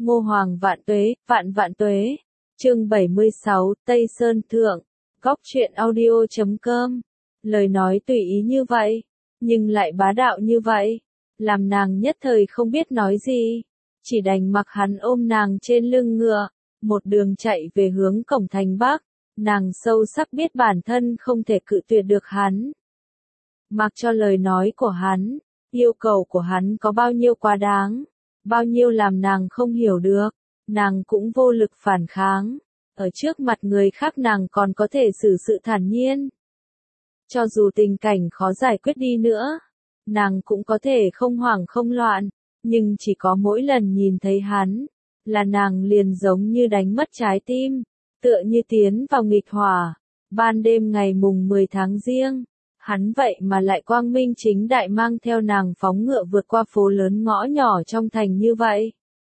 Ngô Hoàng vạn vạn tuế. Chương 76, Tây Sơn Thượng. Góc truyện audio.com. Lời nói tùy ý như vậy, nhưng lại bá đạo như vậy, làm nàng nhất thời không biết nói gì, chỉ đành mặc hắn ôm nàng trên lưng ngựa, một đường chạy về hướng cổng thành Bắc. Nàng sâu sắc biết bản thân không thể cự tuyệt được hắn. Mặc cho lời nói của hắn, yêu cầu của hắn có bao nhiêu quá đáng, bao nhiêu làm nàng không hiểu được, nàng cũng vô lực phản kháng. Ở trước mặt người khác nàng còn có thể xử sự thản nhiên. Cho dù tình cảnh khó giải quyết đi nữa, nàng cũng có thể không hoảng không loạn, nhưng chỉ có mỗi lần nhìn thấy hắn, là nàng liền giống như đánh mất trái tim, tựa như tiến vào nghịch hỏa. Ban đêm ngày mùng 10 tháng Giêng, hắn vậy mà lại quang minh chính đại mang theo nàng phóng ngựa vượt qua phố lớn ngõ nhỏ trong thành như vậy.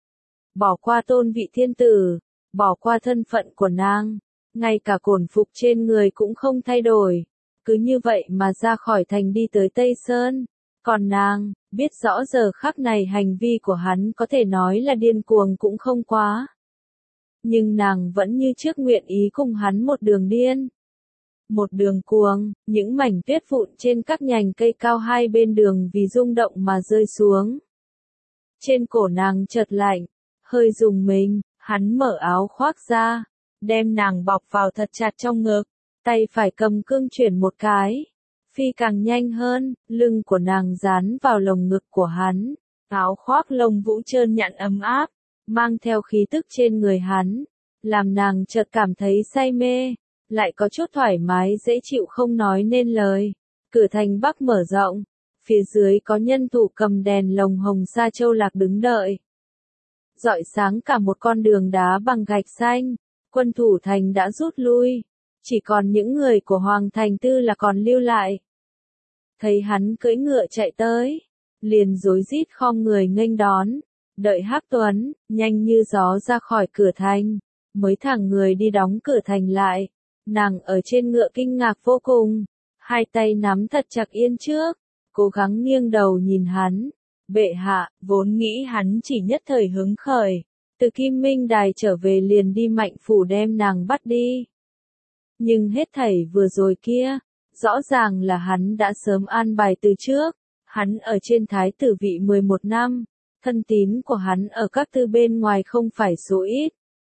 Bỏ qua tôn vị thiên tử, bỏ qua thân phận của nàng, ngay cả cổn phục trên người cũng không thay đổi, cứ như vậy mà ra khỏi thành đi tới Tây Sơn. Còn nàng, biết rõ giờ khắc này hành vi của hắn có thể nói là điên cuồng cũng không quá. Nhưng nàng vẫn như trước nguyện ý cùng hắn một đường điên. Một đường cuồng, những mảnh tuyết vụn trên các nhành cây cao hai bên đường vì rung động mà rơi xuống. Trên cổ nàng chợt lạnh, hơi rùng mình, hắn mở áo khoác ra, đem nàng bọc vào thật chặt trong ngực, tay phải cầm cương chuyển một cái. Phi càng nhanh hơn, lưng của nàng dán vào lồng ngực của hắn, áo khoác lông vũ trơn nhẵn ấm áp, mang theo khí tức trên người hắn, làm nàng chợt cảm thấy say mê, lại có chút thoải mái dễ chịu không nói nên lời. Cửa thành Bắc mở rộng, phía dưới có nhân thủ cầm đèn lồng hồng sa châu lạc đứng đợi. Rọi sáng cả một con đường đá bằng gạch xanh, quân thủ thành đã rút lui, chỉ còn những người của Hoàng Thành Tư là còn lưu lại. Thấy hắn cưỡi ngựa chạy tới, liền rối rít khom người nghênh đón, đợi Hắc Tuấn, nhanh như gió ra khỏi cửa thành, mới thẳng người đi đóng cửa thành lại. Nàng ở trên ngựa kinh ngạc vô cùng, hai tay nắm thật chặt yên trước, cố gắng nghiêng đầu nhìn hắn. Bệ hạ, vốn nghĩ hắn chỉ nhất thời hứng khởi, từ Kim Minh Đài trở về liền đi Mạnh Phủ đem nàng bắt đi. Nhưng hết thảy vừa rồi kia, rõ ràng là hắn đã sớm an bài từ trước, hắn ở trên thái tử vị 11 năm, thân tín của hắn ở các tư bên ngoài không phải số ít.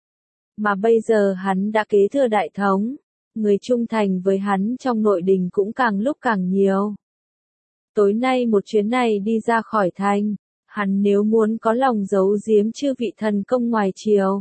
Mà bây giờ hắn đã kế thừa đại thống, người trung thành với hắn trong nội đình cũng càng lúc càng nhiều. Tối nay một chuyến này đi ra khỏi thành, hắn nếu muốn có lòng giấu giếm chư vị thần công ngoài triều,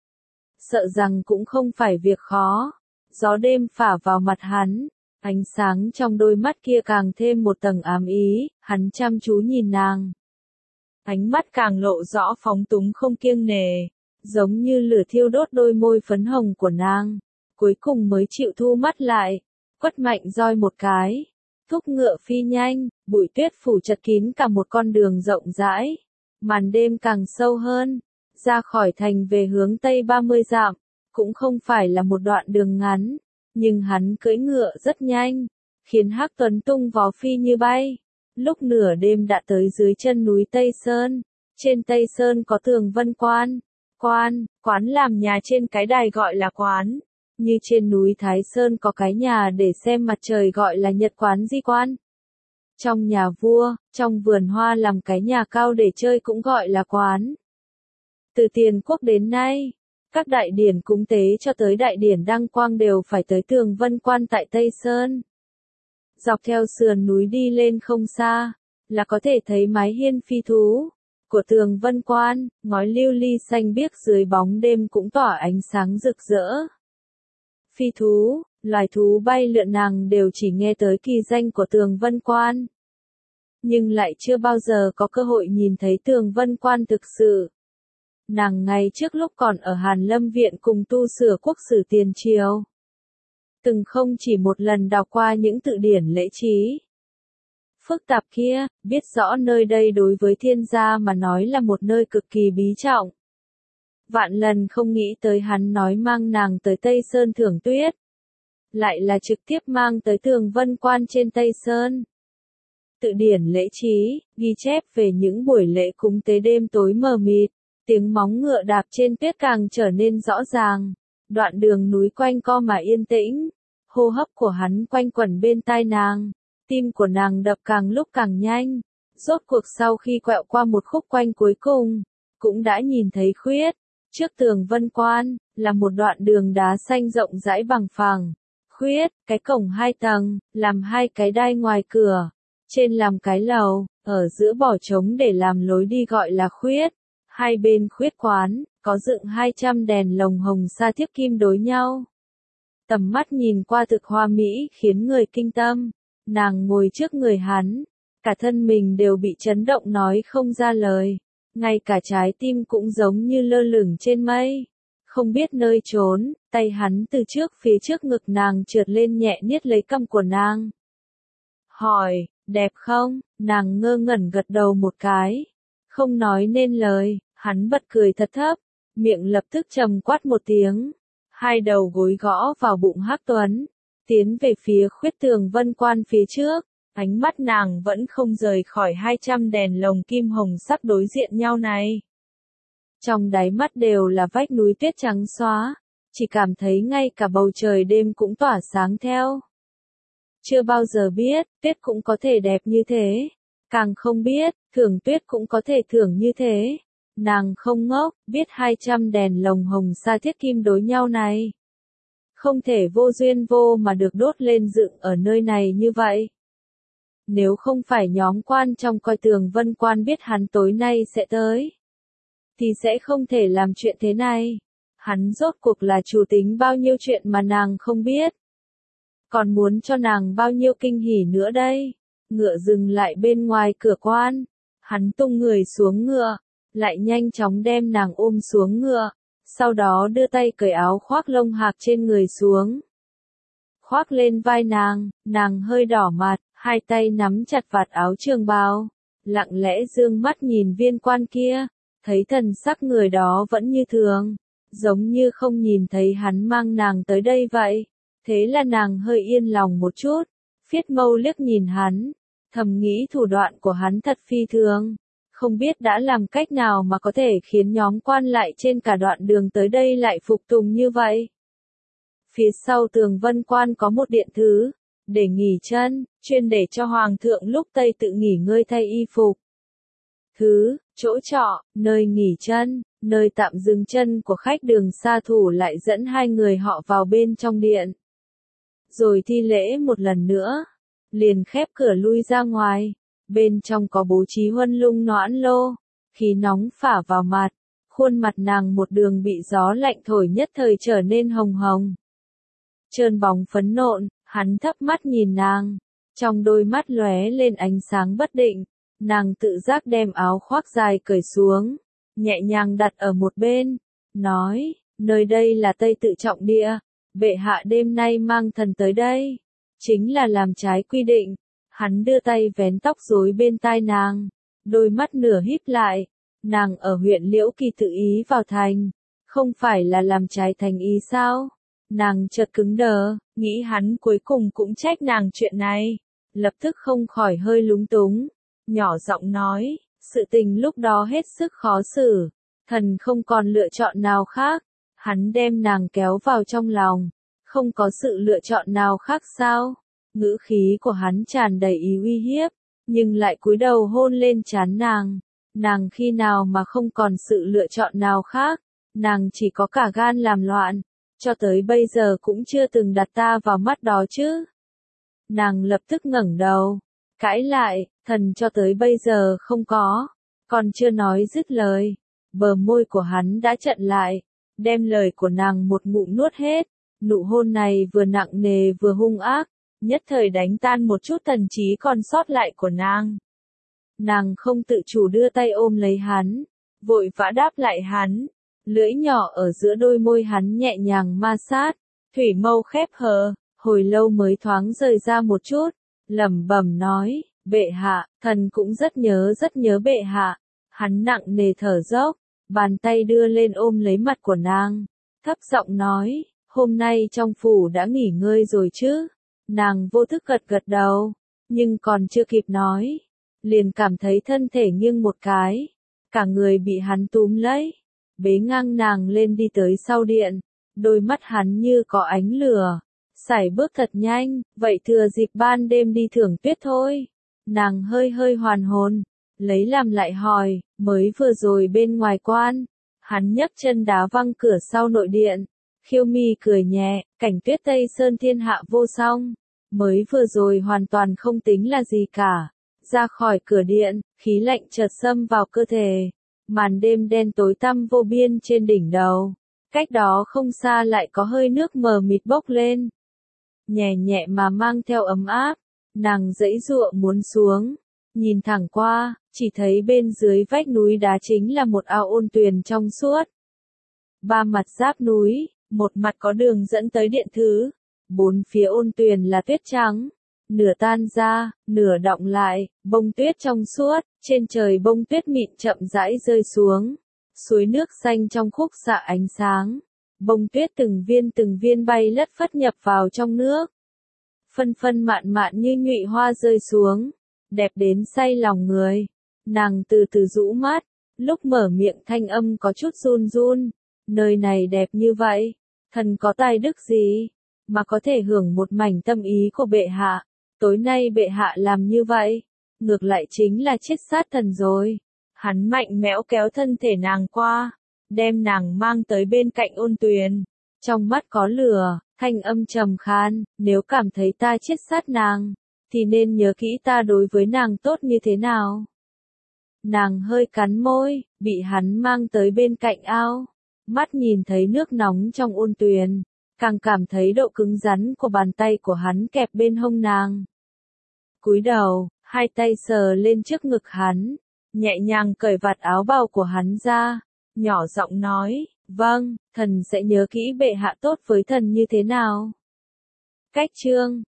sợ rằng cũng không phải việc khó. Gió đêm phả vào mặt hắn, ánh sáng trong đôi mắt kia càng thêm một tầng ám ý, hắn chăm chú nhìn nàng. Ánh mắt càng lộ rõ phóng túng không kiêng nề, giống như lửa thiêu đốt đôi môi phấn hồng của nàng, cuối cùng mới chịu thu mắt lại, quất mạnh roi một cái. Thúc ngựa phi nhanh, bụi tuyết phủ chật kín cả một con đường rộng rãi. Màn đêm càng sâu hơn, ra khỏi thành về hướng tây 30 dặm, cũng không phải là một đoạn đường ngắn, nhưng hắn cưỡi ngựa rất nhanh, khiến Hắc Tuấn tung vó phi như bay. Lúc nửa đêm đã tới dưới chân núi Tây Sơn, trên Tây Sơn có Tường Vân Quan, quán làm nhà trên cái đài gọi là quán. Như trên núi Thái Sơn có cái nhà để xem mặt trời gọi là Nhật Quán Di Quan. Trong nhà vua, trong vườn hoa làm cái nhà cao để chơi cũng gọi là quán. Từ tiền quốc đến nay, các đại điển cúng tế cho tới đại điển đăng quang đều phải tới Tường Vân Quan tại Tây Sơn. Dọc theo sườn núi đi lên không xa, là có thể thấy mái hiên phi thú của Tường Vân Quan, ngói lưu ly xanh biếc dưới bóng đêm cũng tỏa ánh sáng rực rỡ. Phi thú, loài thú bay lượn nàng đều chỉ nghe tới kỳ danh của Tường Vân Quan, nhưng lại chưa bao giờ có cơ hội nhìn thấy Tường Vân Quan thực sự. Nàng ngày trước lúc còn ở Hàn Lâm Viện cùng tu sửa quốc sử tiền triều, từng không chỉ một lần đọc qua những tự điển lễ trí phức tạp kia, biết rõ nơi đây đối với thiên gia mà nói là một nơi cực kỳ bí trọng. Vạn lần không nghĩ tới hắn nói mang nàng tới Tây Sơn thưởng tuyết, lại là trực tiếp mang tới Tường Vân Quan trên Tây Sơn. Tự điển lễ trí, ghi chép về những buổi lễ cúng tế đêm tối mờ mịt, Tiếng móng ngựa đạp trên tuyết càng trở nên rõ ràng. Đoạn đường núi quanh co mà yên tĩnh. Hô hấp của hắn quanh quẩn bên tai nàng. Tim của nàng đập càng lúc càng nhanh. Rốt cuộc sau khi quẹo qua một khúc quanh cuối cùng, cũng đã nhìn thấy khuyết. Trước tường Vân Quan, là một đoạn đường đá xanh rộng rãi bằng phẳng. Khuyết, cái cổng 2 tầng, làm 2 cái đai ngoài cửa. Trên làm cái lầu, ở giữa bỏ trống để làm lối đi gọi là khuyết. Hai bên khuyết quán, có dựng 200 đèn lồng hồng sa thiếp kim đối nhau. Tầm mắt nhìn qua thực hoa mỹ khiến người kinh tâm. Nàng ngồi trước người hắn, cả thân mình đều bị chấn động nói không ra lời. Ngay cả trái tim cũng giống như lơ lửng trên mây. Không biết nơi trốn, tay hắn từ phía trước ngực nàng trượt lên nhẹ niết lấy cằm của nàng. Hỏi, đẹp không? Nàng ngơ ngẩn gật đầu một cái. Không nói nên lời, hắn bật cười thật thấp, miệng lập tức trầm quát một tiếng. Hai đầu gối gõ vào bụng Hắc Tuấn, tiến về phía khuyết tường Vân Quan phía trước. Ánh mắt nàng vẫn không rời khỏi 200 đèn lồng kim hồng sắc đối diện nhau này. Trong đáy mắt đều là vách núi tuyết trắng xóa, chỉ cảm thấy ngay cả bầu trời đêm cũng tỏa sáng theo. Chưa bao giờ biết, tuyết cũng có thể đẹp như thế. Càng không biết, thưởng tuyết cũng có thể thưởng như thế. Nàng không ngốc, biết 200 đèn lồng hồng sa thiết kim đối nhau này. Không thể vô duyên vô mà được đốt lên dựng ở nơi này như vậy. Nếu không phải nhóm quan trong coi tường Vân Quan biết hắn tối nay sẽ tới, thì sẽ không thể làm chuyện thế này. Hắn rốt cuộc là chủ tính bao nhiêu chuyện mà nàng không biết. Còn muốn cho nàng bao nhiêu kinh hỉ nữa đây. Ngựa dừng lại bên ngoài cửa quan. Hắn tung người xuống ngựa, lại nhanh chóng đem nàng ôm xuống ngựa. Sau đó đưa tay cởi áo khoác lông hạc trên người xuống. Khoác lên vai nàng hơi đỏ mặt, hai tay nắm chặt vạt áo trường bào. Lặng lẽ dương mắt nhìn viên quan kia, thấy thần sắc người đó vẫn như thường, giống như không nhìn thấy hắn mang nàng tới đây vậy. Thế là nàng hơi yên lòng một chút, phiết mâu liếc nhìn hắn, thầm nghĩ thủ đoạn của hắn thật phi thường, không biết đã làm cách nào mà có thể khiến nhóm quan lại trên cả đoạn đường tới đây lại phục tùng như vậy. Phía sau tường Vân Quan có một điện thứ, để nghỉ chân, chuyên để cho hoàng thượng lúc Tây tự nghỉ ngơi thay y phục. Thứ, chỗ trọ, nơi nghỉ chân, nơi tạm dừng chân của khách đường xa thủ lại dẫn hai người họ vào bên trong điện. Rồi thi lễ một lần nữa, liền khép cửa lui ra ngoài. Bên trong có bố trí huân lung noãn lô, khí nóng phả vào mặt, khuôn mặt nàng một đường bị gió lạnh thổi nhất thời trở nên hồng hồng. Trơn bóng phấn nộn, hắn thấp mắt nhìn nàng, trong đôi mắt lóe lên ánh sáng bất định. Nàng tự giác đem áo khoác dài cởi xuống, nhẹ nhàng đặt ở một bên, nói, nơi đây là Tây tự trọng địa, bệ hạ đêm nay mang thần tới đây, chính là làm trái quy định. Hắn đưa tay vén tóc rối bên tai nàng, đôi mắt nửa híp lại, nàng ở huyện Liễu Kỳ tự ý vào thành, không phải là làm trái thành ý sao? Nàng chợt cứng đờ, nghĩ hắn cuối cùng cũng trách nàng chuyện này, lập tức không khỏi hơi lúng túng. Nhỏ giọng nói, sự tình lúc đó hết sức khó xử, thần không còn lựa chọn nào khác. Hắn đem nàng kéo vào trong lòng, không có sự lựa chọn nào khác sao? Ngữ khí của hắn tràn đầy ý uy hiếp, nhưng lại cúi đầu hôn lên trán nàng. Nàng khi nào mà không còn sự lựa chọn nào khác, nàng chỉ có cả gan làm loạn, cho tới bây giờ cũng chưa từng đặt ta vào mắt đó chứ. Nàng lập tức ngẩng đầu, cãi lại, thần cho tới bây giờ không có, còn chưa nói dứt lời, bờ môi của hắn đã chặn lại, đem lời của nàng một ngụm nuốt hết. Nụ hôn này vừa nặng nề vừa hung ác, nhất thời đánh tan một chút thần trí còn sót lại của nàng. Nàng không tự chủ đưa tay ôm lấy hắn, vội vã đáp lại hắn, lưỡi nhỏ ở giữa đôi môi hắn nhẹ nhàng ma sát, thủy mâu khép hờ, hồi lâu mới thoáng rời ra một chút, lẩm bẩm nói, bệ hạ, thần cũng rất nhớ bệ hạ. Hắn nặng nề thở dốc, bàn tay đưa lên ôm lấy mặt của nàng, thấp giọng nói, hôm nay trong phủ đã nghỉ ngơi rồi chứ? Nàng vô thức gật gật đầu, nhưng còn chưa kịp nói, liền cảm thấy thân thể nghiêng một cái, cả người bị hắn túm lấy, bế ngang nàng lên đi tới sau điện, đôi mắt hắn như có ánh lửa, sải bước thật nhanh, vậy thừa dịp ban đêm đi thưởng tuyết thôi. Nàng hơi hơi hoàn hồn, lấy làm lại hỏi, mới vừa rồi bên ngoài quan, hắn nhấc chân đá văng cửa sau nội điện, Khiêu Mi cười nhẹ, cảnh tuyết Tây Sơn thiên hạ vô song, mới vừa rồi hoàn toàn không tính là gì cả. Ra khỏi cửa điện, khí lạnh chợt xâm vào cơ thể, màn đêm đen tối tăm vô biên trên đỉnh đầu, cách đó không xa lại có hơi nước mờ mịt bốc lên, nhẹ nhẹ mà mang theo ấm áp. Nàng giãy giụa muốn xuống, nhìn thẳng qua, chỉ thấy bên dưới vách núi đá chính là một ao ôn tuyền trong suốt. Ba mặt giáp núi, một mặt có đường dẫn tới điện thứ, bốn phía ôn tuyền là tuyết trắng, nửa tan ra, nửa đọng lại, bông tuyết trong suốt, trên trời bông tuyết mịn chậm rãi rơi xuống, suối nước xanh trong khúc xạ ánh sáng, bông tuyết từng viên bay lất phất nhập vào trong nước. Phân phân mạn mạn như nhụy hoa rơi xuống, đẹp đến say lòng người. Nàng từ từ rũ mắt, lúc mở miệng thanh âm có chút run run, nơi này đẹp như vậy, thần có tài đức gì, mà có thể hưởng một mảnh tâm ý của bệ hạ, tối nay bệ hạ làm như vậy, ngược lại chính là chết sát thần rồi. Hắn mạnh mẽ kéo thân thể nàng qua, đem nàng mang tới bên cạnh ôn tuyền, trong mắt có lửa. Thanh âm trầm khan, nếu cảm thấy ta chết sát nàng, thì nên nhớ kỹ ta đối với nàng tốt như thế nào. Nàng hơi cắn môi, bị hắn mang tới bên cạnh ao, mắt nhìn thấy nước nóng trong ôn tuyền, càng cảm thấy độ cứng rắn của bàn tay của hắn kẹp bên hông nàng. Cúi đầu, hai tay sờ lên trước ngực hắn, nhẹ nhàng cởi vạt áo bào của hắn ra, nhỏ giọng nói. Vâng, thần sẽ nhớ kỹ bệ hạ tốt với thần như thế nào. Cách chương